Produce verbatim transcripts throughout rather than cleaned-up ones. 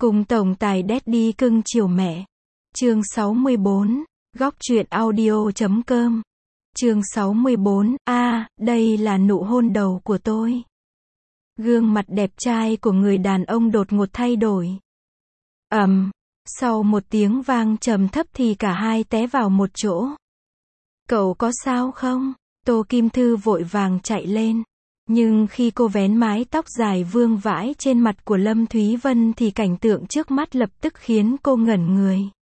Cùng tổng tài Daddy cưng chiều mẹ. Chương sáu mươi bốn, góc truyện audio chấm com. Chương sáu mươi bốn, a, đây là nụ hôn đầu của tôi. Gương mặt đẹp trai của người đàn ông đột ngột thay đổi. Ầm, um, sau một tiếng vang trầm thấp thì cả hai té vào một chỗ. Cậu có sao không? Tô Kim Thư vội vàng chạy lên. Nhưng khi cô vén mái tóc dài vương vãi trên mặt của Lâm Thúy Vân thì cảnh tượng trước mắt lập tức khiến cô ngẩn người.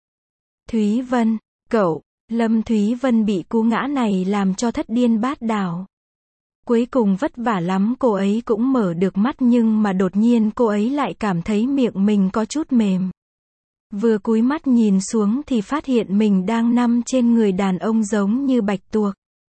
Thúy Vân, cậu, Lâm Thúy Vân bị cú ngã này làm cho thất điên bát đảo. Cuối cùng vất vả lắm cô ấy cũng mở được mắt nhưng mà đột nhiên cô ấy lại cảm thấy miệng mình có chút mềm. Vừa cúi mắt nhìn xuống thì phát hiện mình đang nằm trên người đàn ông giống như bạch tuộc.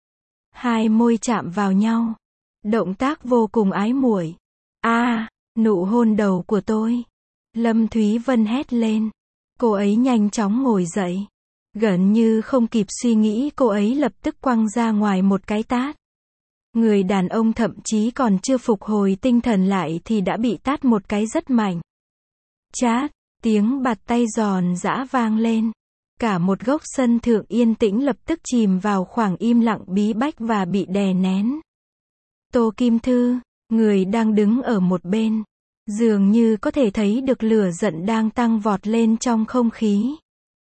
Hai môi chạm vào nhau. Động tác vô cùng ái muội. A, à, nụ hôn đầu của tôi. Lâm Thúy Vân hét lên. Cô ấy nhanh chóng ngồi dậy. Gần như không kịp suy nghĩ cô ấy lập tức quăng ra ngoài một cái tát. Người đàn ông thậm chí còn chưa phục hồi tinh thần lại thì đã bị tát một cái rất mạnh. Chát, tiếng bạt tay giòn giã vang lên. Cả một góc sân thượng yên tĩnh lập tức chìm vào khoảng im lặng bí bách và bị đè nén. Tô Kim Thư, người đang đứng ở một bên, dường như có thể thấy được lửa giận đang tăng vọt lên trong không khí.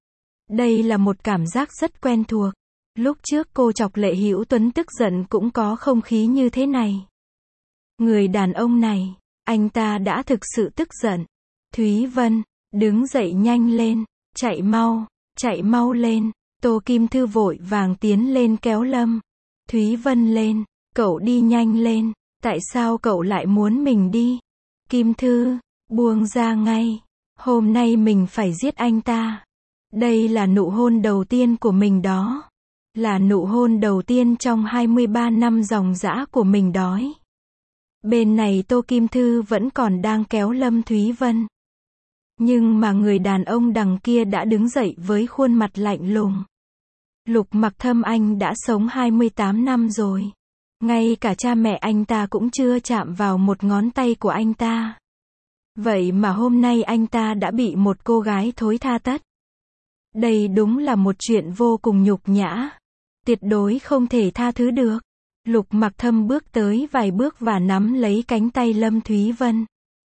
Đây là một cảm giác rất quen thuộc. Lúc trước cô chọc Lệ Hữu Tuấn tức giận cũng có không khí như thế này. Người đàn ông này, anh ta đã thực sự tức giận. Thúy Vân, đứng dậy nhanh lên, chạy mau, chạy mau lên. Tô Kim Thư vội vàng tiến lên kéo Lâm Thúy Vân lên. Cậu đi nhanh lên, tại sao cậu lại muốn mình đi? Kim Thư, buông ra ngay. Hôm nay mình phải giết anh ta. Đây là nụ hôn đầu tiên của mình đó. Là nụ hôn đầu tiên trong hai mươi ba năm dòng dã của mình đói. Bên này Tô Kim Thư vẫn còn đang kéo Lâm Thúy Vân. Nhưng mà người đàn ông đằng kia đã đứng dậy với khuôn mặt lạnh lùng. Lục Mặc Thâm anh đã sống hai mươi tám năm rồi. Ngay cả cha mẹ anh ta cũng chưa chạm vào một ngón tay của anh ta. Vậy mà hôm nay anh ta đã bị một cô gái thối tha tất. Đây đúng là một chuyện vô cùng nhục nhã. Tuyệt đối không thể tha thứ được. Lục Mặc Thâm bước tới vài bước và nắm lấy cánh tay Lâm Thúy Vân.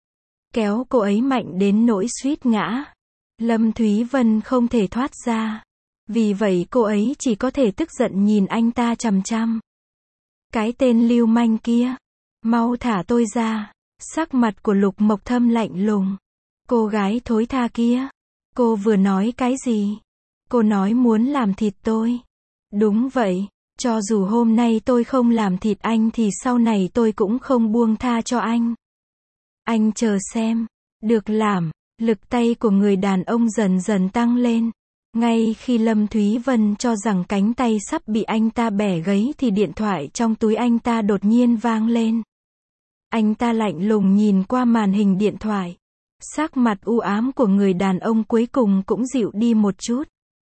Kéo cô ấy mạnh đến nỗi suýt ngã. Lâm Thúy Vân không thể thoát ra. Vì vậy cô ấy chỉ có thể tức giận nhìn anh ta chằm chằm. Cái tên lưu manh kia, mau thả tôi ra. Sắc mặt của Lục Mộc Thâm lạnh lùng. Cô gái thối tha kia, cô vừa nói cái gì? Cô nói muốn làm thịt tôi. Đúng vậy, cho dù hôm nay tôi không làm thịt anh thì sau này tôi cũng không buông tha cho anh. Anh chờ xem. Được làm. Lực tay của người đàn ông dần dần tăng lên. Ngay khi Lâm Thúy Vân cho rằng cánh tay sắp bị anh ta bẻ gãy thì điện thoại trong túi anh ta đột nhiên vang lên. Anh ta lạnh lùng nhìn qua màn hình điện thoại. Sắc mặt u ám của người đàn ông cuối cùng cũng dịu đi một chút.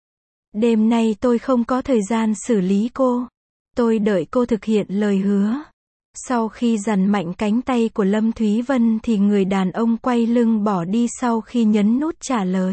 Đêm nay tôi không có thời gian xử lý cô. Tôi đợi cô thực hiện lời hứa. Sau khi giằng mạnh cánh tay của Lâm Thúy Vân thì người đàn ông quay lưng bỏ đi sau khi nhấn nút trả lời.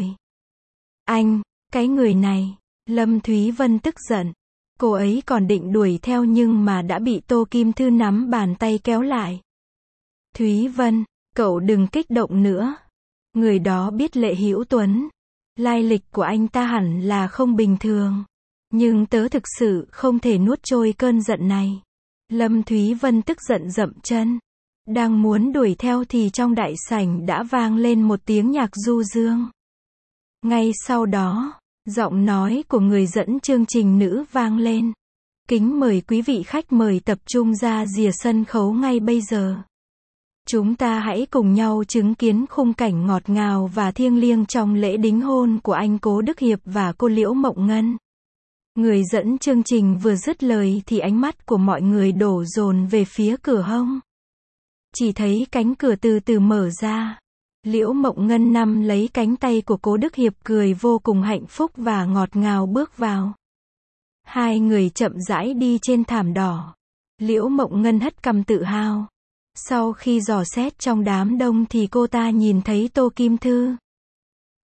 Anh, cái người này. Lâm Thúy Vân tức giận. Cô ấy còn định đuổi theo nhưng mà đã bị Tô Kim Thư nắm bàn tay kéo lại. Thúy Vân, cậu đừng kích động nữa. Người đó biết Lệ Hữu Tuấn. Lai lịch của anh ta hẳn là không bình thường. Nhưng tớ thực sự không thể nuốt trôi cơn giận này. Lâm Thúy Vân tức giận dậm chân. Đang muốn đuổi theo thì trong đại sảnh đã vang lên một tiếng nhạc du dương. Ngay sau đó, giọng nói của người dẫn chương trình nữ vang lên. Kính mời quý vị khách mời tập trung ra rìa sân khấu ngay bây giờ. Chúng ta hãy cùng nhau chứng kiến khung cảnh ngọt ngào và thiêng liêng trong lễ đính hôn của anh Cố Đức Hiệp và cô Liễu Mộng Ngân. Người dẫn chương trình vừa dứt lời thì ánh mắt của mọi người đổ dồn về phía cửa hông. Chỉ thấy cánh cửa từ từ mở ra. Liễu Mộng Ngân nắm lấy cánh tay của Cố Đức Hiệp cười vô cùng hạnh phúc và ngọt ngào bước vào. Hai người chậm rãi đi trên thảm đỏ. Liễu Mộng Ngân hất cằm tự hào. Sau khi dò xét trong đám đông thì cô ta nhìn thấy Tô Kim Thư.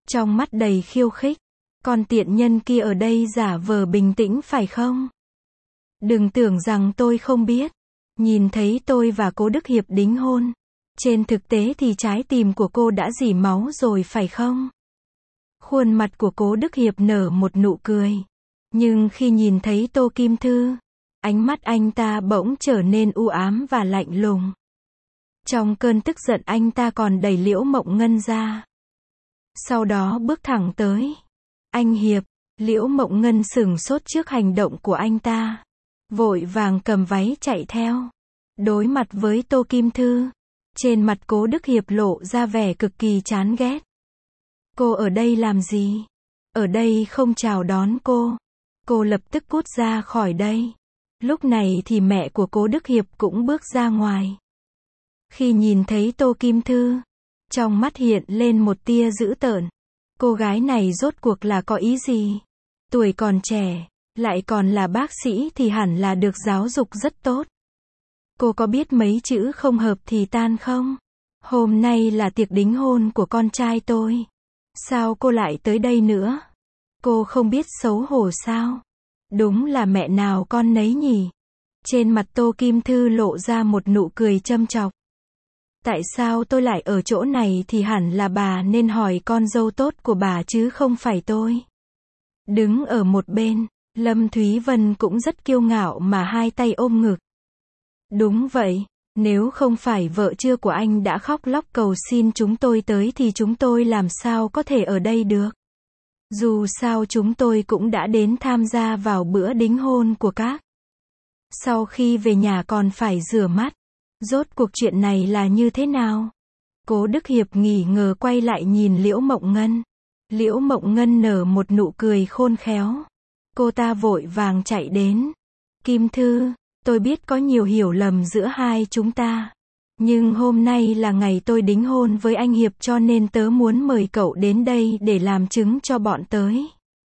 trong mắt đầy khiêu khích. Con tiện nhân kia ở đây giả vờ bình tĩnh phải không? Đừng tưởng rằng tôi không biết. Nhìn thấy tôi và Cố Đức Hiệp đính hôn. Trên thực tế thì trái tim của cô đã rỉ máu rồi phải không? Khuôn mặt của Cố Đức Hiệp nở một nụ cười. Nhưng khi nhìn thấy Tô Kim Thư, ánh mắt anh ta bỗng trở nên u ám và lạnh lùng. Trong cơn tức giận anh ta còn đẩy Liễu Mộng Ngân ra. Sau đó bước thẳng tới. Anh Hiệp, Liễu Mộng Ngân sửng sốt trước hành động của anh ta. Vội vàng cầm váy chạy theo. Đối mặt với Tô Kim Thư, trên mặt Cố Đức Hiệp lộ ra vẻ cực kỳ chán ghét. Cô ở đây làm gì? Ở đây không chào đón cô. Cô lập tức cút ra khỏi đây. Lúc này thì mẹ của Cố Đức Hiệp cũng bước ra ngoài. Khi nhìn thấy Tô Kim Thư, trong mắt hiện lên một tia dữ tợn. Cô gái này rốt cuộc là có ý gì? Tuổi còn trẻ, lại còn là bác sĩ thì hẳn là được giáo dục rất tốt. Cô có biết mấy chữ không hợp thì tan không? Hôm nay là tiệc đính hôn của con trai tôi. Sao cô lại tới đây nữa? Cô không biết xấu hổ sao? Đúng là mẹ nào con nấy nhỉ? Trên mặt Tô Kim Thư lộ ra một nụ cười châm chọc. Tại sao tôi lại ở chỗ này thì hẳn là bà nên hỏi con dâu tốt của bà chứ không phải tôi. Đứng ở một bên, Lâm Thúy Vân cũng rất kiêu ngạo mà hai tay ôm ngực. Đúng vậy, nếu không phải vợ chưa của anh đã khóc lóc cầu xin chúng tôi tới thì chúng tôi làm sao có thể ở đây được. Dù sao chúng tôi cũng đã đến tham gia vào bữa đính hôn của các. Sau khi về nhà còn phải rửa mắt. Rốt cuộc chuyện này là như thế nào? Cố Đức Hiệp nghỉ ngờ quay lại nhìn Liễu Mộng Ngân. Liễu Mộng Ngân nở một nụ cười khôn khéo. Cô ta vội vàng chạy đến. Kim Thư, tôi biết có nhiều hiểu lầm giữa hai chúng ta. Nhưng hôm nay là ngày tôi đính hôn với anh Hiệp cho nên tớ muốn mời cậu đến đây để làm chứng cho bọn tới.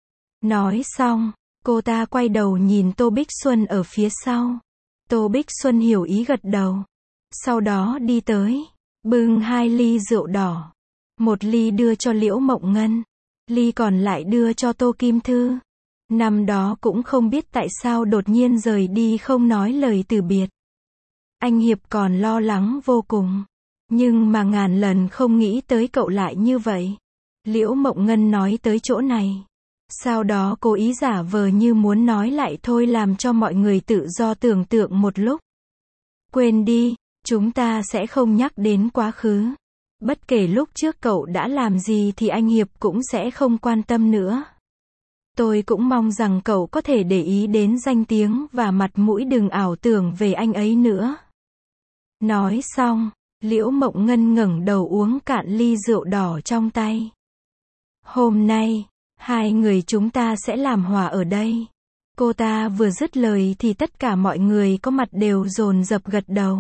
Nói xong, cô ta quay đầu nhìn Tô Bích Xuân ở phía sau. Tô Bích Xuân hiểu ý gật đầu. Sau đó đi tới, bưng hai ly rượu đỏ. Một ly đưa cho Liễu Mộng Ngân, ly còn lại đưa cho Tô Kim Thư. Năm đó cũng không biết tại sao đột nhiên rời đi không nói lời từ biệt. Anh Hiệp còn lo lắng vô cùng. Nhưng mà ngàn lần không nghĩ tới cậu lại như vậy. Liễu Mộng Ngân nói tới chỗ này. Sau đó cố ý giả vờ như muốn nói lại thôi làm cho mọi người tự do tưởng tượng một lúc. Quên đi, chúng ta sẽ không nhắc đến quá khứ. Bất kể lúc trước cậu đã làm gì thì anh Hiệp cũng sẽ không quan tâm nữa. Tôi cũng mong rằng cậu có thể để ý đến danh tiếng và mặt mũi đừng ảo tưởng về anh ấy nữa. Nói xong, Liễu Mộng Ngân ngẩng đầu uống cạn ly rượu đỏ trong tay. Hôm nay, hai người chúng ta sẽ làm hòa ở đây. Cô ta vừa dứt lời thì tất cả mọi người có mặt đều dồn dập gật đầu.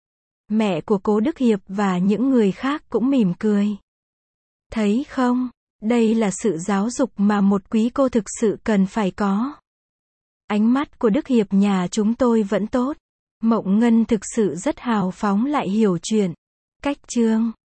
Mẹ của Cố Đức Hiệp và những người khác cũng mỉm cười. Thấy không, đây là sự giáo dục mà một quý cô thực sự cần phải có. Ánh mắt của Đức Hiệp nhà chúng tôi vẫn tốt. Mộng Ngân thực sự rất hào phóng lại hiểu chuyện. Cách chương